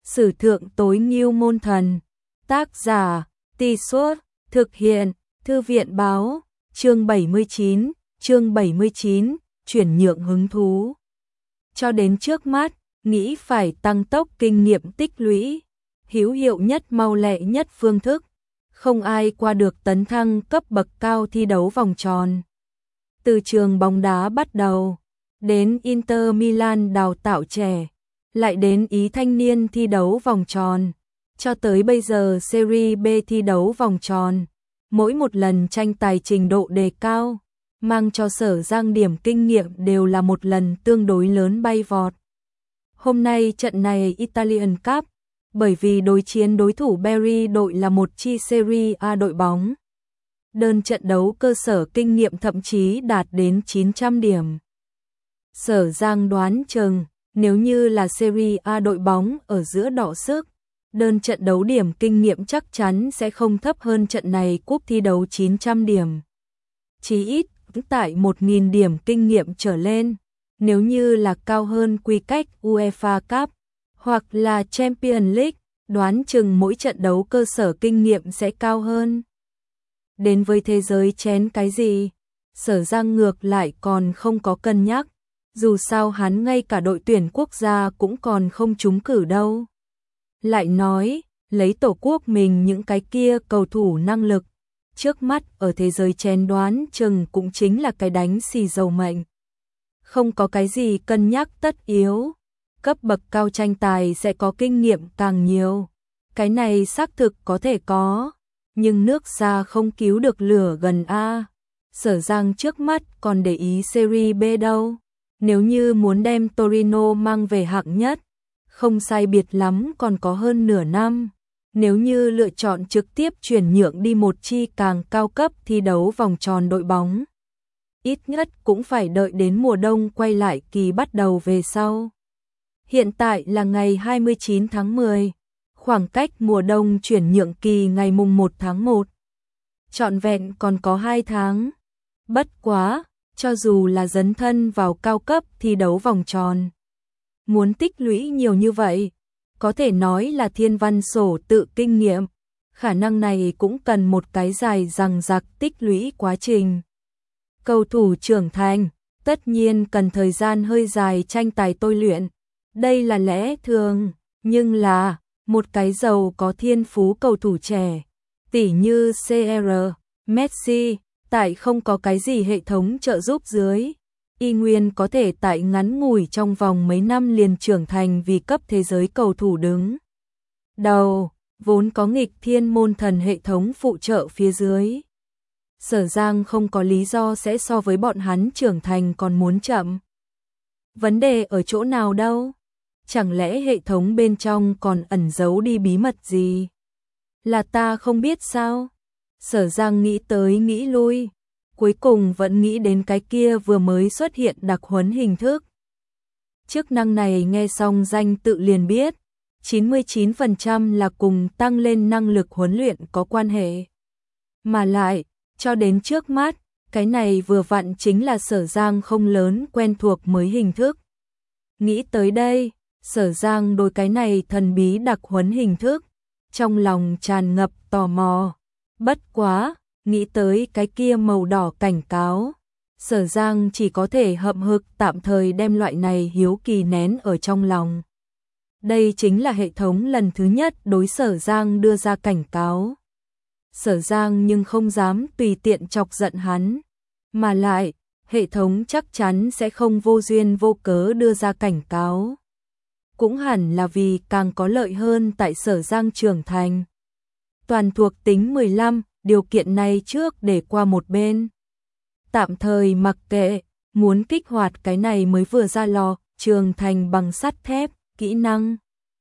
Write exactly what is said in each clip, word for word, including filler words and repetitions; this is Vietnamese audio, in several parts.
Sử thượng tối ngưu môn thần. Tác giả, Tì Suốt, thực hiện, Thư viện báo, chương bảy mươi chín, chương bảy mươi chín, chuyển nhượng hứng thú. Cho đến trước mắt, nghĩ phải tăng tốc kinh nghiệm tích lũy, hữu hiệu nhất mau lẹ nhất phương thức, không ai qua được tấn thăng cấp bậc cao thi đấu vòng tròn. Từ trường bóng đá bắt đầu, đến Inter Milan đào tạo trẻ, lại đến Ý thanh niên thi đấu vòng tròn, cho tới bây giờ Serie B thi đấu vòng tròn. Mỗi một lần tranh tài trình độ đề cao, mang cho Sở Giang điểm kinh nghiệm đều là một lần tương đối lớn bay vọt. Hôm nay trận này Italian Cup, bởi vì đối chiến đối thủ Bari đội là một chi Serie A đội bóng. Đơn trận đấu cơ sở kinh nghiệm thậm chí đạt đến chín trăm điểm. Sở Giang đoán chừng, nếu như là Serie A đội bóng ở giữa đọ sức, đơn trận đấu điểm kinh nghiệm chắc chắn sẽ không thấp hơn trận này cúp thi đấu chín trăm điểm. Chí ít, tại một nghìn điểm kinh nghiệm trở lên, nếu như là cao hơn quy cách UEFA Cup, hoặc là Champions League, đoán chừng mỗi trận đấu cơ sở kinh nghiệm sẽ cao hơn. Đến với thế giới chén cái gì? Sở Giang ngược lại còn không có cân nhắc, dù sao hắn ngay cả đội tuyển quốc gia cũng còn không trúng cử đâu. Lại nói, lấy tổ quốc mình những cái kia cầu thủ năng lực, trước mắt ở thế giới chén đoán chừng cũng chính là cái đánh xì dầu mệnh. Không có cái gì cân nhắc tất yếu, cấp bậc cao tranh tài sẽ có kinh nghiệm càng nhiều. Cái này xác thực có thể có, nhưng nước xa không cứu được lửa gần a. Sở Giang trước mắt còn để ý Serie B đâu. Nếu như muốn đem Torino mang về hạng nhất, không sai biệt lắm còn có hơn nửa năm. Nếu như lựa chọn trực tiếp chuyển nhượng đi một chi càng cao cấp thi đấu vòng tròn đội bóng, ít nhất cũng phải đợi đến mùa đông quay lại kỳ bắt đầu về sau. Hiện tại là ngày hai mươi chín tháng mười, khoảng cách mùa đông chuyển nhượng kỳ ngày mùng một tháng một. Trọn vẹn còn có hai tháng. Bất quá, cho dù là dấn thân vào cao cấp thi đấu vòng tròn, muốn tích lũy nhiều như vậy, có thể nói là thiên văn sổ tự kinh nghiệm, khả năng này cũng cần một cái dài dằng dặc tích lũy quá trình. Cầu thủ trưởng thành, tất nhiên cần thời gian hơi dài tranh tài tôi luyện, đây là lẽ thường, nhưng là một cái giàu có thiên phú cầu thủ trẻ, tỉ như xê rờ, Messi, tại không có cái gì hệ thống trợ giúp dưới, y nguyên có thể tại ngắn ngủi trong vòng mấy năm liền trưởng thành vì cấp thế giới cầu thủ đứng đầu, vốn có nghịch thiên môn thần hệ thống phụ trợ phía dưới. Sở Giang không có lý do sẽ so với bọn hắn trưởng thành còn muốn chậm. Vấn đề ở chỗ nào đâu? Chẳng lẽ hệ thống bên trong còn ẩn giấu đi bí mật gì? Là ta không biết sao? Sở Giang nghĩ tới nghĩ lui, cuối cùng vẫn nghĩ đến cái kia vừa mới xuất hiện đặc huấn hình thức. Chức năng này nghe xong danh tự liền biết, chín mươi chín phần trăm là cùng tăng lên năng lực huấn luyện có quan hệ. Mà lại, cho đến trước mắt, cái này vừa vặn chính là Sở Giang không lớn quen thuộc mới hình thức. Nghĩ tới đây, Sở Giang đối cái này thần bí đặc huấn hình thức, trong lòng tràn ngập tò mò. Bất quá, nghĩ tới cái kia màu đỏ cảnh cáo, Sở Giang chỉ có thể hậm hực tạm thời đem loại này hiếu kỳ nén ở trong lòng. Đây chính là hệ thống lần thứ nhất đối Sở Giang đưa ra cảnh cáo. Sở Giang nhưng không dám tùy tiện chọc giận hắn, mà lại, hệ thống chắc chắn sẽ không vô duyên vô cớ đưa ra cảnh cáo. Cũng hẳn là vì càng có lợi hơn tại Sở Giang trưởng thành. Toàn thuộc tính mười lăm, điều kiện này trước để qua một bên. Tạm thời mặc kệ, muốn kích hoạt cái này mới vừa ra lò, trường thành bằng sắt thép, kỹ năng.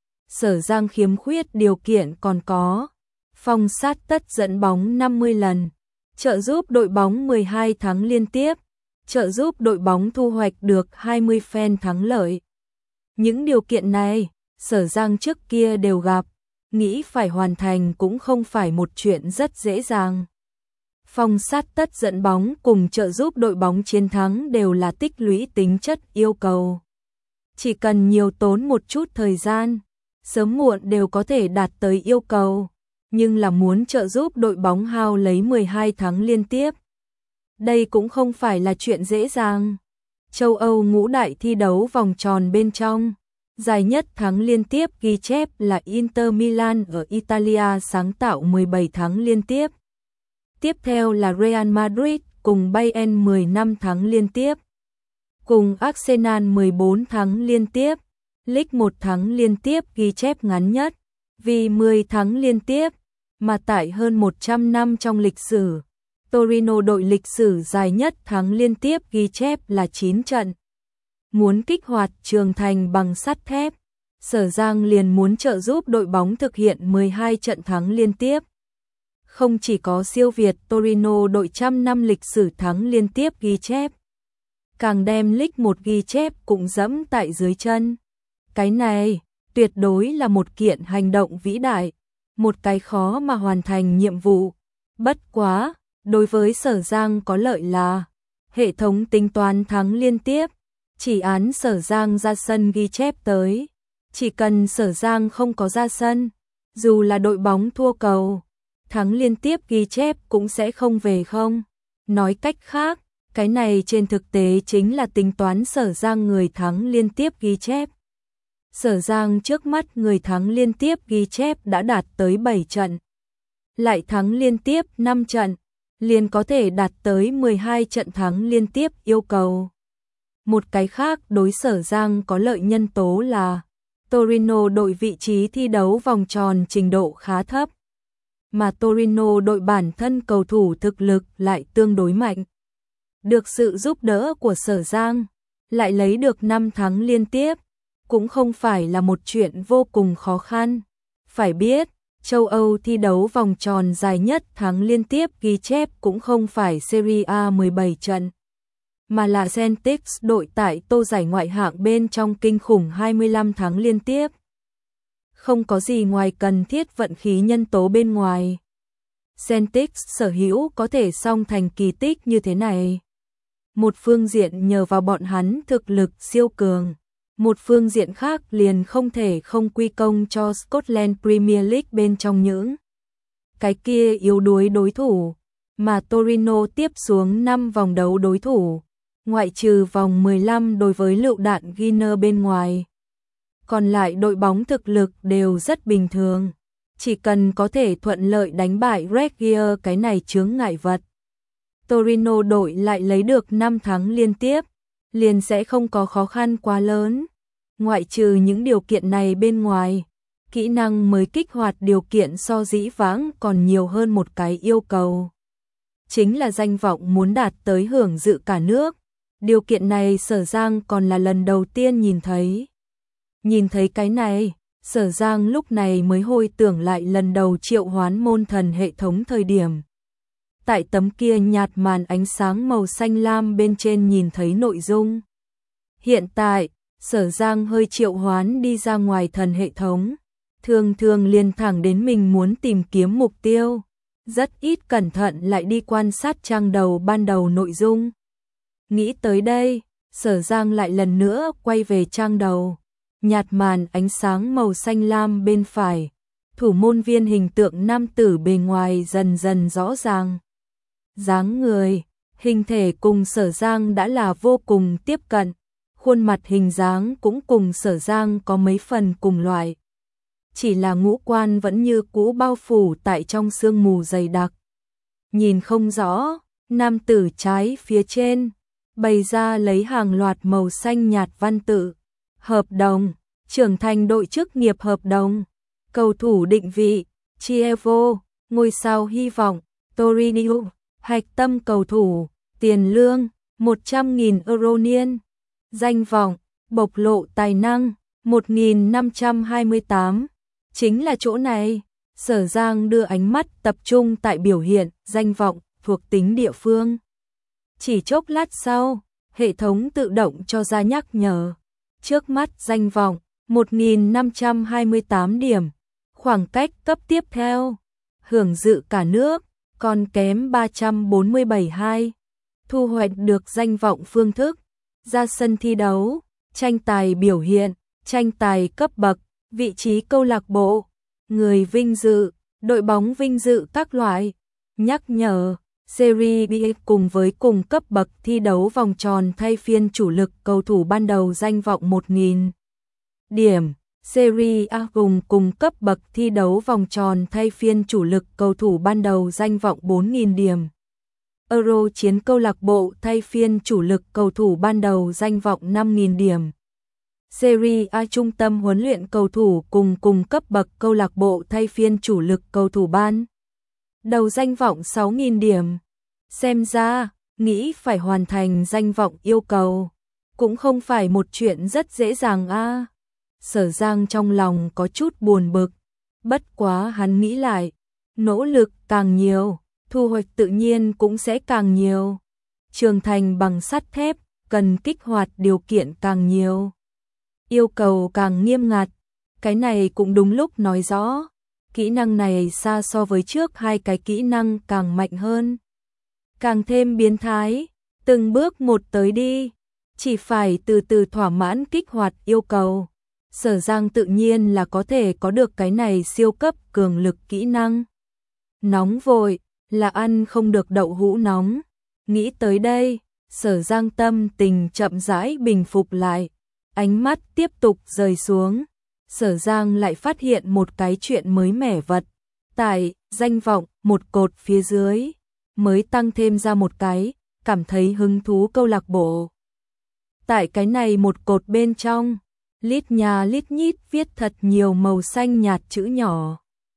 Sở Giang khiếm khuyết điều kiện còn có. Phong sát tất dẫn bóng năm mươi lần, trợ giúp đội bóng mười hai thắng liên tiếp, trợ giúp đội bóng thu hoạch được hai mươi phen thắng lợi. Những điều kiện này, Sở Giang trước kia đều gặp, nghĩ phải hoàn thành cũng không phải một chuyện rất dễ dàng. Phong sát tất dẫn bóng cùng trợ giúp đội bóng chiến thắng đều là tích lũy tính chất yêu cầu. Chỉ cần nhiều tốn một chút thời gian, sớm muộn đều có thể đạt tới yêu cầu, nhưng là muốn trợ giúp đội bóng Hao lấy mười hai thắng liên tiếp. Đây cũng không phải là chuyện dễ dàng. Châu Âu ngũ đại thi đấu vòng tròn bên trong, dài nhất thắng liên tiếp ghi chép là Inter Milan ở Italia sáng tạo mười bảy thắng liên tiếp. Tiếp theo là Real Madrid cùng Bayern mười lăm thắng liên tiếp. Cùng Arsenal mười bốn thắng liên tiếp. League một thắng liên tiếp ghi chép ngắn nhất, vì mười thắng liên tiếp, mà tại hơn một trăm năm trong lịch sử. Torino đội lịch sử dài nhất thắng liên tiếp ghi chép là chín trận. Muốn kích hoạt trường thành bằng sắt thép, Sở Giang liền muốn trợ giúp đội bóng thực hiện mười hai trận thắng liên tiếp. Không chỉ có siêu việt Torino đội trăm năm lịch sử thắng liên tiếp ghi chép, càng đem League một ghi chép cũng dẫm tại dưới chân. Cái này, tuyệt đối là một kiện hành động vĩ đại, một cái khó mà hoàn thành nhiệm vụ. Bất quá, đối với Sở Giang có lợi là, hệ thống tính toán thắng liên tiếp, chỉ án Sở Giang ra sân ghi chép tới. Chỉ cần Sở Giang không có ra sân, dù là đội bóng thua cầu, thắng liên tiếp ghi chép cũng sẽ không về không. Nói cách khác, cái này trên thực tế chính là tính toán Sở Giang người thắng liên tiếp ghi chép. Sở Giang trước mắt người thắng liên tiếp ghi chép đã đạt tới bảy trận. Lại thắng liên tiếp năm trận, liền có thể đạt tới mười hai trận thắng liên tiếp yêu cầu. Một cái khác đối Sở Giang có lợi nhân tố là Torino đội vị trí thi đấu vòng tròn trình độ khá thấp, mà Torino đội bản thân cầu thủ thực lực lại tương đối mạnh. Được sự giúp đỡ của Sở Giang, lại lấy được năm thắng liên tiếp, cũng không phải là một chuyện vô cùng khó khăn. Phải biết, châu Âu thi đấu vòng tròn dài nhất thắng liên tiếp ghi chép cũng không phải Serie A mười bảy trận, mà là Celtic đội tại Tô giải ngoại hạng bên trong kinh khủng hai mươi lăm thắng liên tiếp. Không có gì ngoài cần thiết vận khí nhân tố bên ngoài. Celtic sở hữu có thể song thành kỳ tích như thế này. Một phương diện nhờ vào bọn hắn thực lực siêu cường, một phương diện khác liền không thể không quy công cho Scotland Premier League bên trong những cái kia yếu đuối đối thủ, mà Torino tiếp xuống năm vòng đấu đối thủ, ngoại trừ vòng mười lăm đối với lựu đạn Guinea bên ngoài. Còn lại đội bóng thực lực đều rất bình thường, chỉ cần có thể thuận lợi đánh bại Reggio cái này chướng ngại vật. Torino đội lại lấy được năm thắng liên tiếp, liền sẽ không có khó khăn quá lớn. Ngoại trừ những điều kiện này bên ngoài, kỹ năng mới kích hoạt điều kiện so dĩ vãng còn nhiều hơn một cái yêu cầu. Chính là danh vọng muốn đạt tới hưởng dự cả nước. Điều kiện này Sở Giang còn là lần đầu tiên nhìn thấy. Nhìn thấy cái này, Sở Giang lúc này mới hồi tưởng lại lần đầu triệu hoán môn thần hệ thống thời điểm. Tại tấm kia nhạt màn ánh sáng màu xanh lam bên trên nhìn thấy nội dung. Hiện tại, Sở Giang hơi triệu hoán đi ra ngoài thần hệ thống, thường thường liền thẳng đến mình muốn tìm kiếm mục tiêu, rất ít cẩn thận lại đi quan sát trang đầu ban đầu nội dung. Nghĩ tới đây, Sở Giang lại lần nữa quay về trang đầu, nhạt màn ánh sáng màu xanh lam bên phải, thủ môn viên hình tượng nam tử bề ngoài dần dần rõ ràng. Dáng người, hình thể cùng Sở Giang đã là vô cùng tiếp cận, khuôn mặt hình dáng cũng cùng Sở Giang có mấy phần cùng loại. Chỉ là ngũ quan vẫn như cũ bao phủ tại trong sương mù dày đặc. Nhìn không rõ, nam tử trái phía trên, bày ra lấy hàng loạt màu xanh nhạt văn tự. Hợp đồng, trưởng thành đội chức nghiệp hợp đồng, cầu thủ định vị, Chievo, ngôi sao hy vọng, Torino, hạch tâm cầu thủ, tiền lương, một trăm nghìn euro niên, danh vọng, bộc lộ tài năng, một nghìn năm trăm hai mươi tám. Chính là chỗ này, Sở Giang đưa ánh mắt tập trung tại biểu hiện, danh vọng, thuộc tính địa phương. Chỉ chốc lát sau, hệ thống tự động cho ra nhắc nhở. Trước mắt danh vọng, một nghìn năm trăm hai mươi tám điểm. Khoảng cách cấp tiếp theo, hưởng dự cả nước, còn kém ba trăm bốn mươi bảy hai. Thu hoạch được danh vọng phương thức, ra sân thi đấu, tranh tài biểu hiện, tranh tài cấp bậc, vị trí câu lạc bộ, người vinh dự, đội bóng vinh dự các loại. Nhắc nhở, Serie B cùng với cùng cấp bậc thi đấu vòng tròn thay phiên chủ lực cầu thủ ban đầu danh vọng một nghìn điểm. Serie A cùng cùng cấp bậc thi đấu vòng tròn thay phiên chủ lực cầu thủ ban đầu danh vọng bốn nghìn điểm. Euro chiến câu lạc bộ thay phiên chủ lực cầu thủ ban đầu danh vọng năm nghìn điểm. Serie A trung tâm huấn luyện cầu thủ cùng cùng cấp bậc câu lạc bộ thay phiên chủ lực cầu thủ ban đầu danh vọng sáu nghìn điểm. Xem ra, nghĩ phải hoàn thành danh vọng yêu cầu cũng không phải một chuyện rất dễ dàng a. À. Sở Giang trong lòng có chút buồn bực, bất quá hắn nghĩ lại, nỗ lực càng nhiều, thu hoạch tự nhiên cũng sẽ càng nhiều. Trưởng thành bằng sắt thép, cần kích hoạt điều kiện càng nhiều, yêu cầu càng nghiêm ngặt. Cái này cũng đúng lúc nói rõ, kỹ năng này xa so với trước hai cái kỹ năng càng mạnh hơn, càng thêm biến thái, từng bước một tới đi, chỉ phải từ từ thỏa mãn kích hoạt yêu cầu. Sở Giang tự nhiên là có thể có được cái này siêu cấp cường lực kỹ năng. Nóng vội, là ăn không được đậu hũ nóng. Nghĩ tới đây, Sở Giang tâm tình chậm rãi bình phục lại, ánh mắt tiếp tục rời xuống. Sở Giang lại phát hiện một cái chuyện mới mẻ vật. Tại danh vọng một cột phía dưới, mới tăng thêm ra một cái, cảm thấy hứng thú câu lạc bộ. Tại cái này một cột bên trong, lít nhà lít nhít viết thật nhiều màu xanh nhạt chữ nhỏ.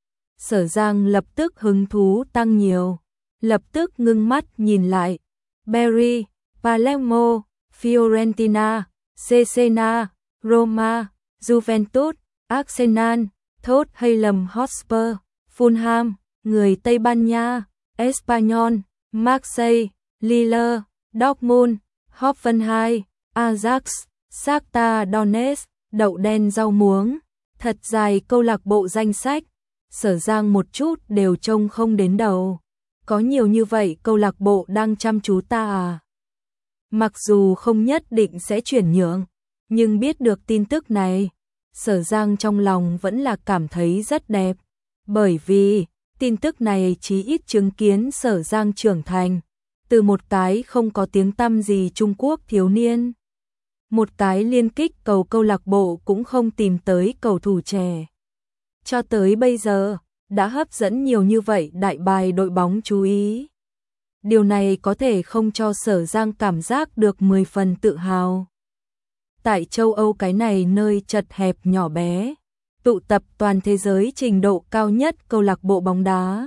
Sở Giang lập tức hứng thú tăng nhiều, lập tức ngưng mắt nhìn lại. Bari, Palermo, Fiorentina, Cesena, Roma, Juventus, Arsenal, Tottenham Hotspur, Fulham, người Tây Ban Nha, Espanyol, Marseille, Lille, Dortmund, Hoffenheim, Ajax, Shakhtar Donetsk, đậu đen rau muống, thật dài câu lạc bộ danh sách. Sở Giang một chút đều trông không đến đầu. Có nhiều như vậy câu lạc bộ đang chăm chú ta à? Mặc dù không nhất định sẽ chuyển nhượng, nhưng biết được tin tức này, Sở Giang trong lòng vẫn là cảm thấy rất đẹp. Bởi vì, tin tức này chí ít chứng kiến Sở Giang trưởng thành, từ một cái không có tiếng tăm gì Trung Quốc thiếu niên. Một cái liên kích cầu câu lạc bộ cũng không tìm tới cầu thủ trẻ. Cho tới bây giờ, đã hấp dẫn nhiều như vậy đại bài đội bóng chú ý. Điều này có thể không cho Sở Giang cảm giác được mười phần tự hào. Tại châu Âu cái này nơi chật hẹp nhỏ bé, tụ tập toàn thế giới trình độ cao nhất câu lạc bộ bóng đá.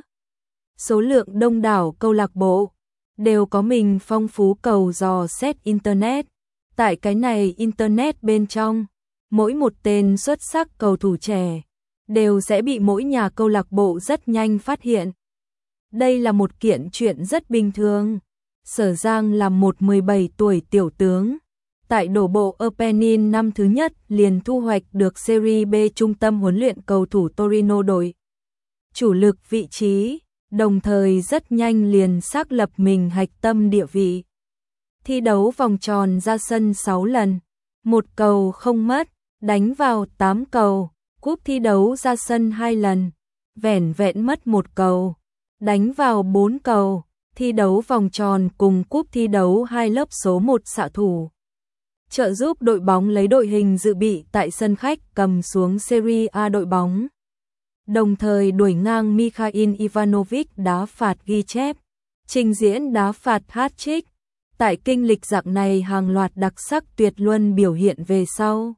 Số lượng đông đảo câu lạc bộ, đều có mình phong phú cầu dò xét Internet. Tại cái này Internet bên trong, mỗi một tên xuất sắc cầu thủ trẻ, đều sẽ bị mỗi nhà câu lạc bộ rất nhanh phát hiện. Đây là một kiện chuyện rất bình thường. Sở Giang là một mười bảy tuổi tiểu tướng. Tại đổ bộ Opening năm thứ nhất liền thu hoạch được Serie B trung tâm huấn luyện cầu thủ Torino đội chủ lực vị trí, đồng thời rất nhanh liền xác lập mình hạch tâm địa vị. Thi đấu vòng tròn ra sân sáu lần, một cầu không mất, đánh vào tám cầu. Cúp thi đấu ra sân hai lần, vẻn vẹn mất một cầu, đánh vào bốn cầu. Thi đấu vòng tròn cùng cúp thi đấu hai lớp số một xạ thủ, trợ giúp đội bóng lấy đội hình dự bị tại sân khách cầm xuống Serie A đội bóng. Đồng thời đuổi ngang Mikhail Ivanovic đá phạt ghi chép, trình diễn đá phạt hat-trick. Tại kinh lịch dạng này hàng loạt đặc sắc tuyệt luân biểu hiện về sau,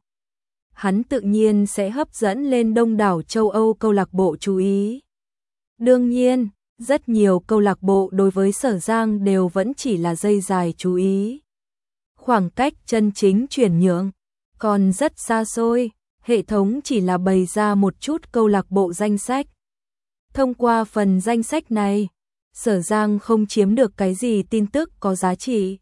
hắn tự nhiên sẽ hấp dẫn lên đông đảo châu Âu câu lạc bộ chú ý. Đương nhiên, rất nhiều câu lạc bộ đối với Sở Giang đều vẫn chỉ là dây dài chú ý. Khoảng cách chân chính chuyển nhượng còn rất xa xôi, hệ thống chỉ là bày ra một chút câu lạc bộ danh sách. Thông qua phần danh sách này, Sở Giang không chiếm được cái gì tin tức có giá trị.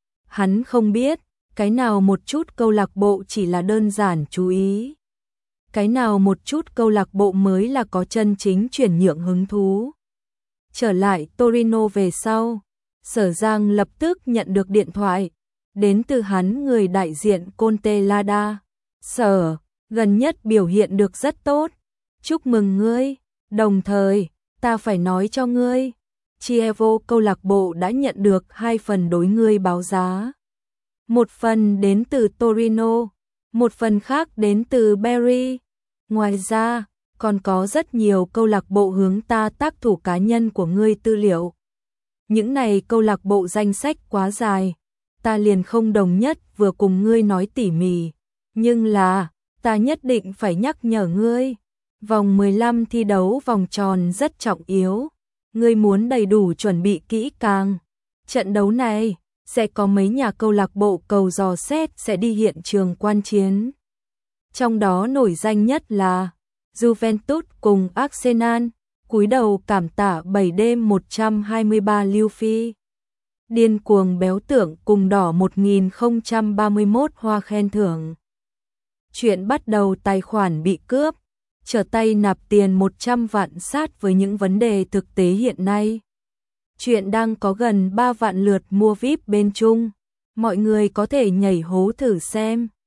Hắn không biết, cái nào một chút câu lạc bộ chỉ là đơn giản chú ý. Cái nào một chút câu lạc bộ mới là có chân chính chuyển nhượng hứng thú. Trở lại Torino về sau, Sở Giang lập tức nhận được điện thoại, đến từ hắn người đại diện Conte Lada. Sở, gần nhất biểu hiện được rất tốt. Chúc mừng ngươi. Đồng thời, ta phải nói cho ngươi, Chievo câu lạc bộ đã nhận được hai phần đối ngươi báo giá. Một phần đến từ Torino, một phần khác đến từ Bari. Ngoài ra, còn có rất nhiều câu lạc bộ hướng ta tác thủ cá nhân của ngươi tư liệu. Những này câu lạc bộ danh sách quá dài, ta liền không đồng nhất vừa cùng ngươi nói tỉ mỉ, nhưng là, ta nhất định phải nhắc nhở ngươi. Vòng mười lăm thi đấu vòng tròn rất trọng yếu, ngươi muốn đầy đủ chuẩn bị kỹ càng. Trận đấu này, sẽ có mấy nhà câu lạc bộ cầu dò xét sẽ đi hiện trường quan chiến. Trong đó nổi danh nhất là Juventus cùng Arsenal, cúi đầu cảm tạ bảy đêm một trăm hai mươi ba lưu phi. Điên cuồng béo tưởng cùng đỏ một nghìn không trăm ba mươi mốt hoa khen thưởng. Chuyện bắt đầu tài khoản bị cướp, trở tay nạp tiền một trăm vạn sát với những vấn đề thực tế hiện nay. Chuyện đang có gần ba vạn lượt mua vi ai pi bên Trung, mọi người có thể nhảy hố thử xem.